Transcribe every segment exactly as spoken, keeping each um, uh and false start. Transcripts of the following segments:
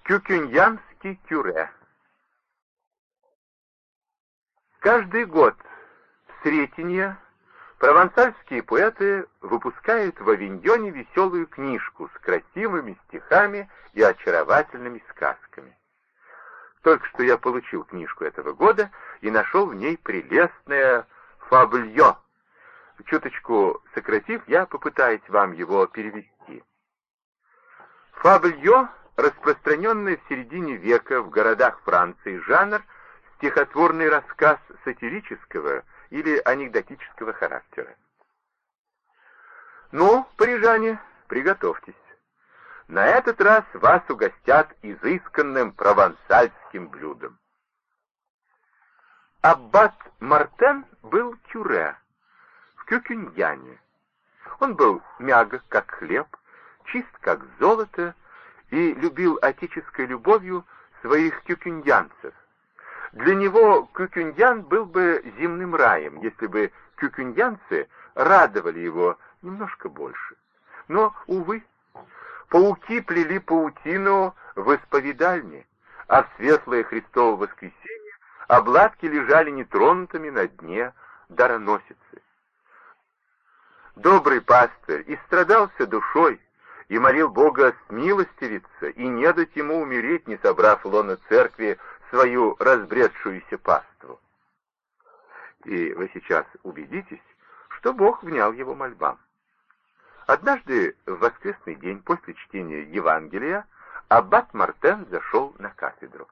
Кюкюньянский кюре. Каждый год в Сретенье провансальские поэты выпускают в Авиньоне веселую книжку с красивыми стихами и очаровательными сказками. Только что я получил книжку этого года и нашел в ней прелестное фаблье. Чуточку сократив, я попытаюсь вам его перевести. Фаблье — распространенный в середине века в городах Франции жанр, стихотворный рассказ сатирического или анекдотического характера. Ну, парижане, приготовьтесь. На этот раз вас угостят изысканным провансальским блюдом. Аббат Мартен был кюре в Кюкюньяне. Он был мягок, как хлеб, чист, как золото, и любил отеческой любовью своих кюкюньянцев. Для него Кюкюньян был бы земным раем, если бы кюкюньянцы радовали его немножко больше. Но, увы, пауки плели паутину в исповедальне, а в светлое Христово воскресенье обладки лежали нетронутыми на дне дароносицы. Добрый пастырь истрадался душой и молил Бога смилостивиться и не дать ему умереть, не собрав в лоно церкви свою разбредшуюся паству. И вы сейчас убедитесь, что Бог внял его мольбам. Однажды в воскресный день после чтения Евангелия аббат Мартен зашел на кафедру.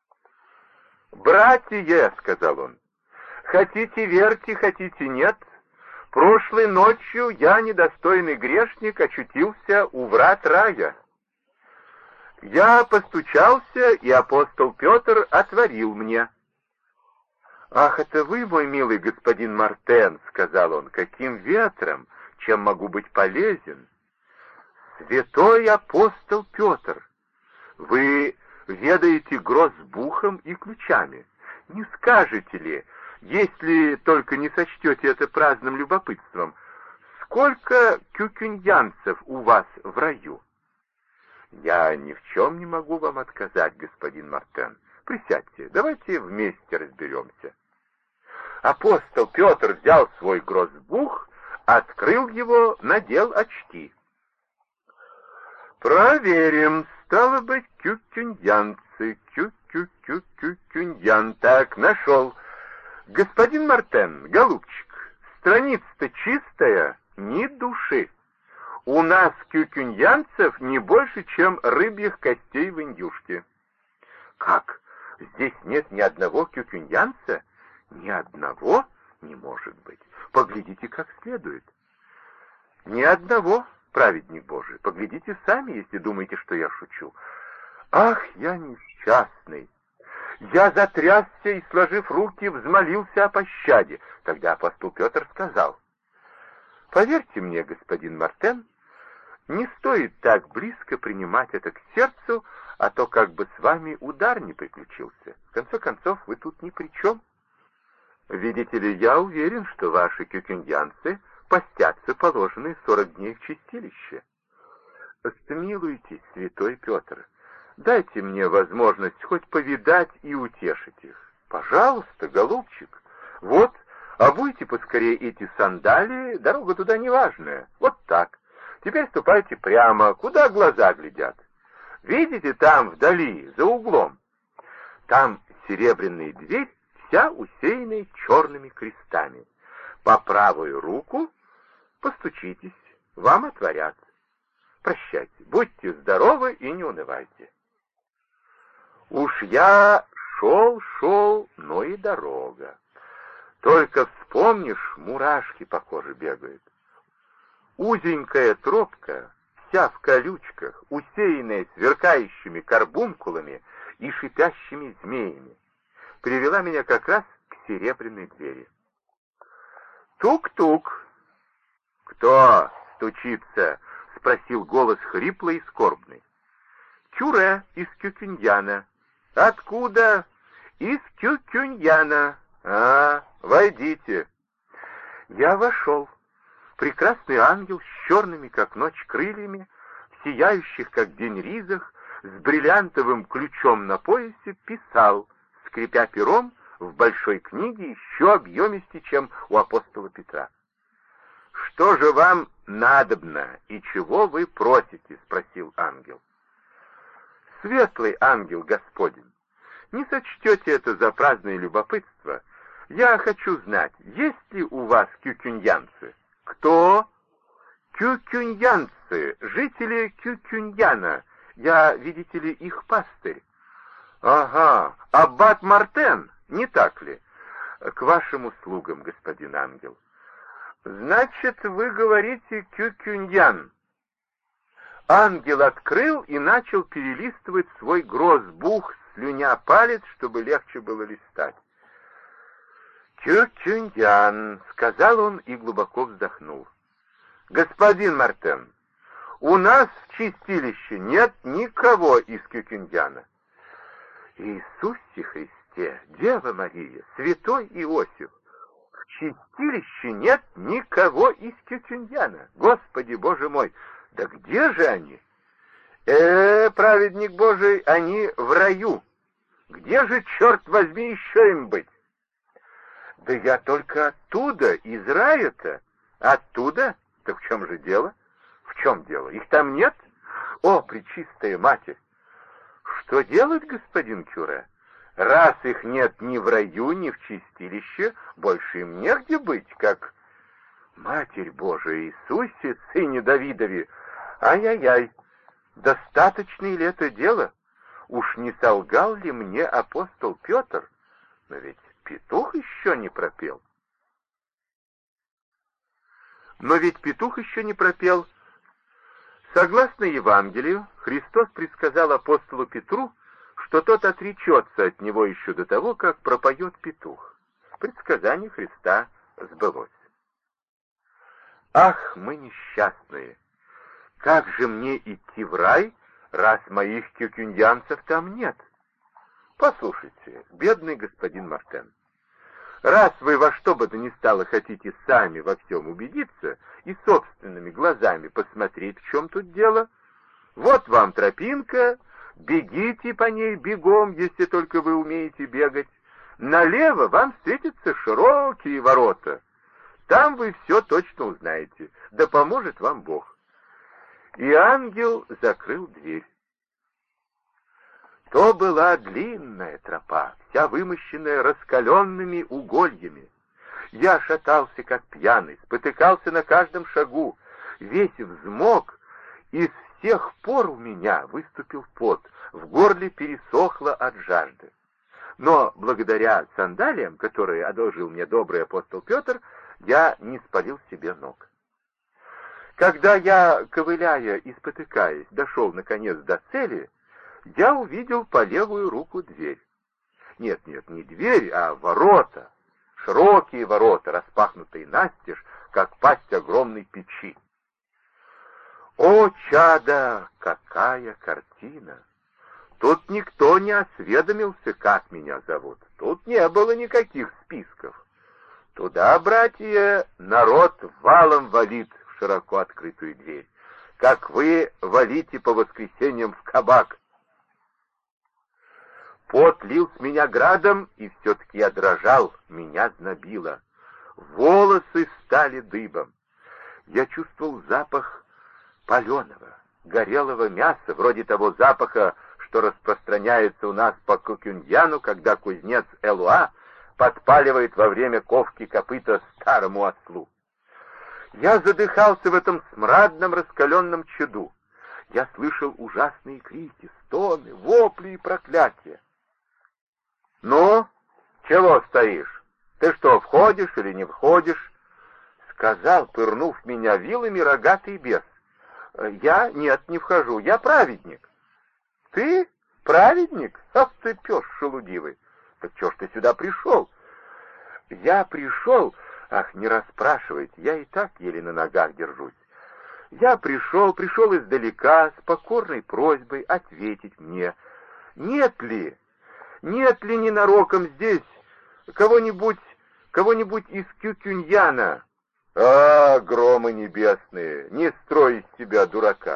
«Братья, — сказал он, — хотите верьте, хотите нет, прошлой ночью я, недостойный грешник, очутился у врат рая. Я постучался, и апостол Петр отворил мне». «Ах, это вы, мой милый господин Мартен, — сказал он, — каким ветром, чем могу быть полезен?» «Святой апостол Петр, вы ведаете грозбухом и ключами. Не скажете ли, если только не сочтете это праздным любопытством, сколько кюкюньянцев у вас в раю?» «Я ни в чем не могу вам отказать, господин Мартен. Присядьте, давайте вместе разберемся». Апостол Петр взял свой грозбух, открыл его, надел очки. «Проверим, стало быть, кюкюньянцы, кю-кю-кю-кюкюньян. Так, нашел. Господин Мартен, голубчик, страница-то чистая, ни души. У нас кюкюньянцев не больше, чем рыбьих костей в индюшке». «Как? Здесь нет ни одного кюкюньянца?» «Ни одного? Не может быть. Поглядите как следует». «Ни одного, праведник Божий. Поглядите сами, если думаете, что я шучу». «Ах, я несчастный!» Я затрясся и, сложив руки, взмолился о пощаде. Тогда апостол Петр сказал: «Поверьте мне, господин Мартен, не стоит так близко принимать это к сердцу, а то как бы с вами удар не приключился. В конце концов, вы тут ни при чем. Видите ли, я уверен, что ваши кюкюньянцы постятся положенные сорок дней в чистилище. Смилуйтесь, святой Петр, дайте мне возможность хоть повидать и утешить их. Пожалуйста, голубчик, вот, обуйте поскорее эти сандалии, дорога туда неважная. Вот так. Теперь ступайте прямо, куда глаза глядят. Видите там вдали, за углом? Там серебряная дверь, вся усеянная черными крестами. По правую руку постучитесь, вам отворят. Прощайте, будьте здоровы и не унывайте». Уж я шел-шел, но и дорога. Только вспомнишь, мурашки по коже бегают. Узенькая тропка, вся в колючках, усеянная сверкающими карбункулами и шипящими змеями, привела меня как раз к серебряной двери. «Тук-тук!» «Кто стучится?» — спросил голос хриплый и скорбный. «Кюре из Кюкюньяна». «Откуда?» «Из Кюкюньяна». «А, войдите». Я вошел. Прекрасный ангел с черными, как ночь, крыльями, в сияющих, как день, ризах, с бриллиантовым ключом на поясе, писал, скрипя пером, в большой книге еще объемистее, чем у апостола Петра. «Что же вам надобно и чего вы просите?» — спросил ангел. «Светлый ангел Господень, не сочтете это за праздное любопытство. Я хочу знать, есть ли у вас кюкюньянцы?» «Кто?» «Кюкюньянцы, жители Кюкюньяна. Я, видите ли, их пастырь». «Ага, аббат Мартен, не так ли?» «К вашим услугам, господин ангел». «Значит, вы говорите Кюкюньян». Ангел открыл и начал перелистывать свой грозбух, слюня палец, чтобы легче было листать. «Кюкюньян», — сказал он и глубоко вздохнул. «Господин Мартен, у нас в чистилище нет никого из Кюкюньяна». «Иисусе Христе, Дева Мария, святой Иосиф, в чистилище нет никого из Кюкюньяна. Господи Боже мой, да где же они?» «Э, праведник Божий, они в раю. Где же, черт возьми, еще им быть?» «Да я только оттуда, из рая-то». «Оттуда? Так в чем же дело?» «В чем дело? Их там нет? О, пречистая Матерь!» «Что делать, господин Кюре? Раз их нет ни в раю, ни в чистилище, больше им негде быть, как...» «Матерь Божия, Иисусе, сыне Давидови! Ай-яй-яй! Достаточно ли это дело? Уж не солгал ли мне апостол Петр? Но ведь петух еще не пропел». Но ведь петух еще не пропел. Согласно Евангелию, Христос предсказал апостолу Петру, что тот отречется от него еще до того, как пропоет петух. Предсказание Христа сбылось. Ах, мы несчастные! Как же мне идти в рай, раз моих кюкюньянцев там нет? Послушайте, бедный господин Мартен, раз вы во что бы то ни стало хотите сами во всем убедиться и собственными глазами посмотреть, в чем тут дело, вот вам тропинка, бегите по ней бегом, если только вы умеете бегать. Налево вам встретятся широкие ворота. Там вы все точно узнаете, да поможет вам Бог. И ангел закрыл дверь. То была длинная тропа, вся вымощенная раскаленными угольями. Я шатался, как пьяный, спотыкался на каждом шагу, весь взмок, и с тех пор у меня выступил пот, в горле пересохло от жажды. Но благодаря сандалиям, которые одолжил мне добрый апостол Петр, я не спалил себе ног. Когда я, ковыляя и спотыкаясь, дошел наконец до цели, я увидел по левую руку дверь. Нет, нет, не дверь, а ворота. Широкие ворота, распахнутые настежь, как пасть огромной печи. О, чада, какая картина! Тут никто не осведомился, как меня зовут. Тут не было никаких списков. Туда, братья, народ валом валит в широко открытую дверь, как вы валите по воскресеньям в кабак. Пот лил с меня градом, и все-таки я дрожал, меня знобило. Волосы стали дыбом. Я чувствовал запах паленого, горелого мяса, вроде того запаха, что распространяется у нас по Кюкюньяну, когда кузнец Элуа подпаливает во время ковки копыта старому ослу. Я задыхался в этом смрадном раскаленном чаду. Я слышал ужасные крики, стоны, вопли и проклятия. «Ну, чего стоишь? Ты что, входишь или не входишь?» — сказал, пырнув меня вилами, рогатый бес. «Я? Нет, не вхожу. Я праведник». «Ты? Праведник? Ах ты, пес шелудивый! Так чё ж ты сюда пришел?» «Я пришел... Ах, не расспрашивайте, я и так еле на ногах держусь. Я пришел, пришел издалека, с покорной просьбой ответить мне, нет ли, нет ли ненароком здесь кого-нибудь, кого-нибудь из Кюкюньяна?» «А, громы небесные, не строй из себя дурака!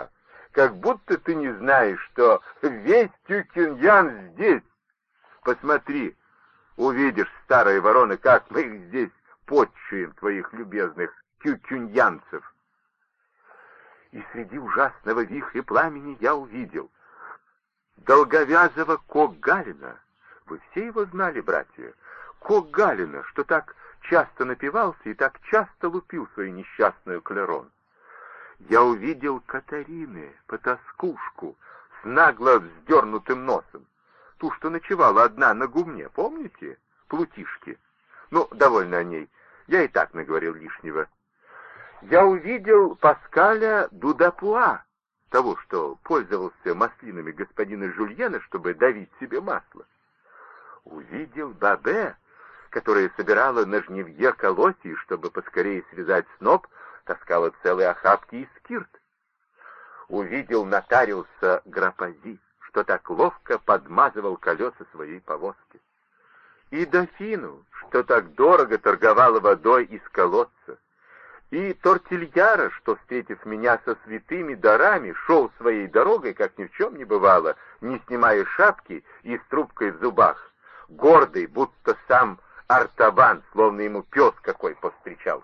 как будто ты не знаешь, что весь Тюкюньян здесь. Посмотри, увидишь, старые вороны, как мы их здесь подчуем, твоих любезных тюкюньянцев. И среди ужасного вихря пламени я увидел долговязого Когалина. Вы все его знали, братья? Когалина, что так часто напивался и так часто лупил свою несчастную Клерон. Я увидел Катарины, потаскушку, с нагло вздернутым носом. Ту, что ночевала одна на гумне, помните? Плутишки. Ну, довольно о ней. Я и так наговорил лишнего. Я увидел Паскаля Дудапуа, того, что пользовался маслинами господина Жульена, чтобы давить себе масло. Увидел Бабе, которая собирала на жнивье колосья, чтобы поскорее связать сноп, таскала целые охапки и скирт. Увидел нотариуса Грапази, что так ловко подмазывал колеса своей повозки. И дофину, что так дорого торговала водой из колодца. И Тортильяра, что, встретив меня со святыми дарами, шел своей дорогой, как ни в чем не бывало, не снимая шапки и с трубкой в зубах, гордый, будто сам Артабан, словно ему пес какой повстречался.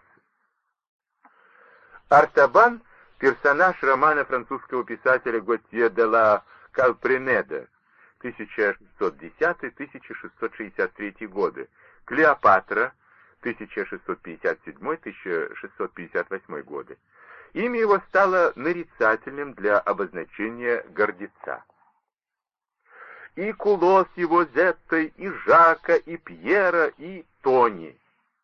Артабан — персонаж романа французского писателя Готье де ла Калпренеда, тысяча шестьсот десятый — тысяча шестьсот шестьдесят третий годы, Клеопатра, тысяча шестьсот пятьдесят седьмой — тысяча шестьсот пятьдесят восьмой годы. Имя его стало нарицательным для обозначения гордеца. И Куло с его Зеттой, и Жака, и Пьера, и Тони.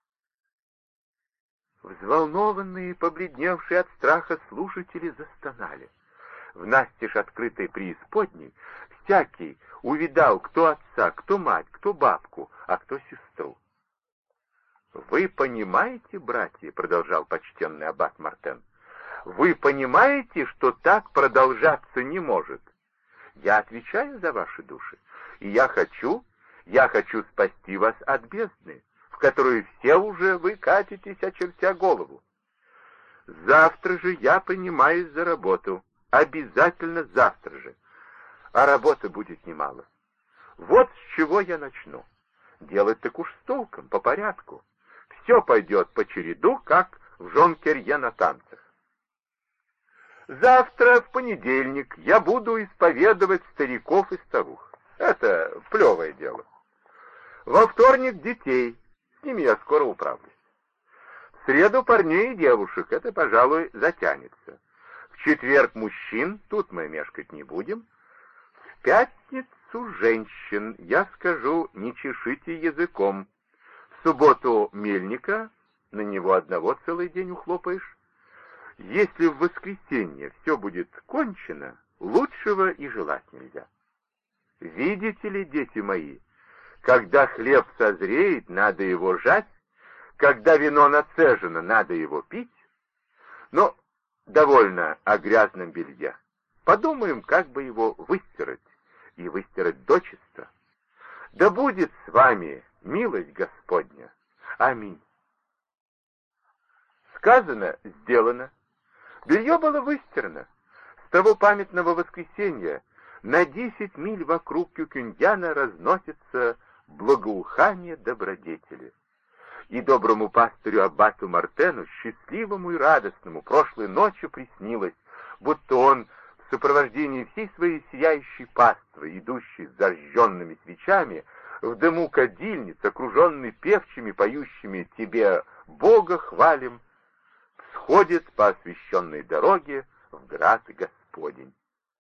Взволнованные, побледневшие от страха слушатели застонали. В настежь открытой преисподней всякий увидал, кто отца, кто мать, кто бабку, а кто сестру. «Вы понимаете, братья, — продолжал почтенный аббат Мартен, — вы понимаете, что так продолжаться не может? Я отвечаю за ваши души, и я хочу, я хочу спасти вас от бездны, в которую все уже вы катитесь, очертя голову. Завтра же я принимаюсь за работу, обязательно завтра же, а работы будет немало. Вот с чего я начну. Делать так уж с толком, по порядку. Все пойдет по череду, как в Жонкерье на танцах. Завтра, в понедельник, я буду исповедовать стариков и старух. Это плевое дело. Во вторник детей, с ними я скоро управлюсь. В среду парней и девушек, это, пожалуй, затянется. В четверг мужчин, тут мы мешкать не будем. В пятницу женщин, я скажу, не чешите языком. В субботу мельника, на него одного целый день ухлопаешь. Если в воскресенье все будет кончено, лучшего и желать нельзя. Видите ли, дети мои, когда хлеб созреет, надо его жать, когда вино нацежено, надо его пить. Но довольно о грязном белье. Подумаем, как бы его выстирать, и выстирать дочисто. Да будет с вами милость Господня. Аминь. Сказано, сделано. Белье было выстирано. С того памятного воскресенья на десять миль вокруг Кюкюндяна разносится благоухание добродетели. И доброму пастырю аббату Мартену, счастливому и радостному, прошлой ночью приснилось, будто он в сопровождении всей своей сияющей паствы, идущей с зажженными свечами, в дыму кадильниц, окруженный певчими, поющими «Тебе, Бога, хвалим», всходит по освященной дороге в град Господень.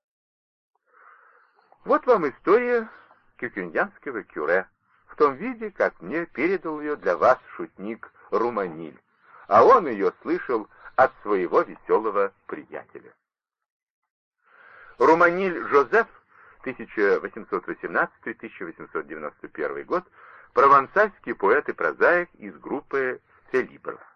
Вот вам история кюкюндянского кюре, в том виде, как мне передал ее для вас шутник Руманиль, а он ее слышал от своего веселого приятеля. Руманиль Жозеф, тысяча восемьсот восемнадцатый — тысяча восемьсот девяносто первый год, провансальский поэт и прозаик из группы Фелибров.